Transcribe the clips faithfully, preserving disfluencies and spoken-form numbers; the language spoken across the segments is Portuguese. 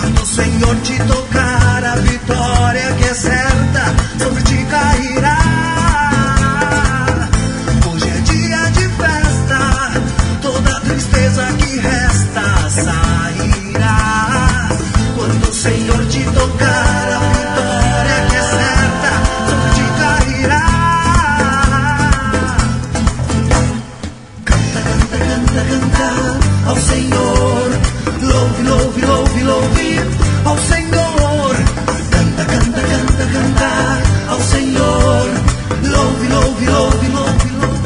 Quando o Senhor te tocar, a vitória que é certa sobre ti cairá. Hoje é dia de festa, toda tristeza que resta sairá. Quando o Senhor te tocar, a vitória que é certa sobre ti cairá. Canta, canta, canta, canta ao Senhor. Louve, louve, louve, louve ao Senhor. Canta, canta, canta, canta ao Senhor. Louve, louve, louve, louve, louve.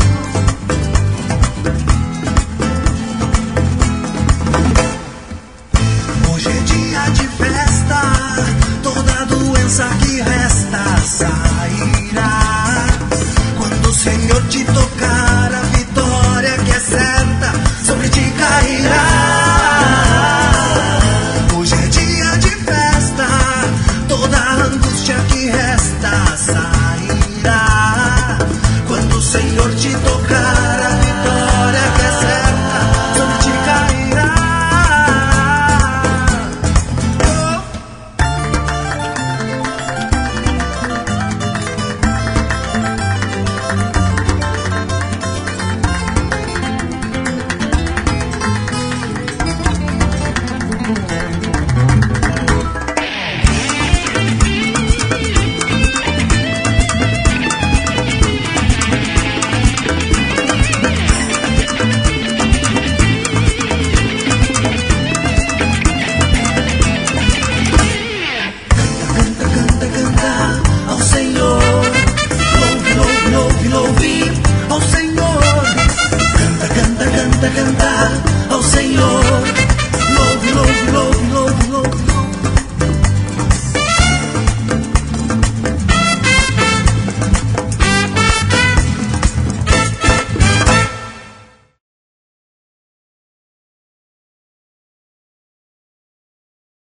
Hoje é dia de festa, toda doença que resta sairá. Quando o Senhor te tocar, a vitória que é certa sobre ti cairá. Hoje é dia de festa, toda angústia que resta sairá. Quando o Senhor te tocar, a vitória que é certa sobre ti cairá. Oh.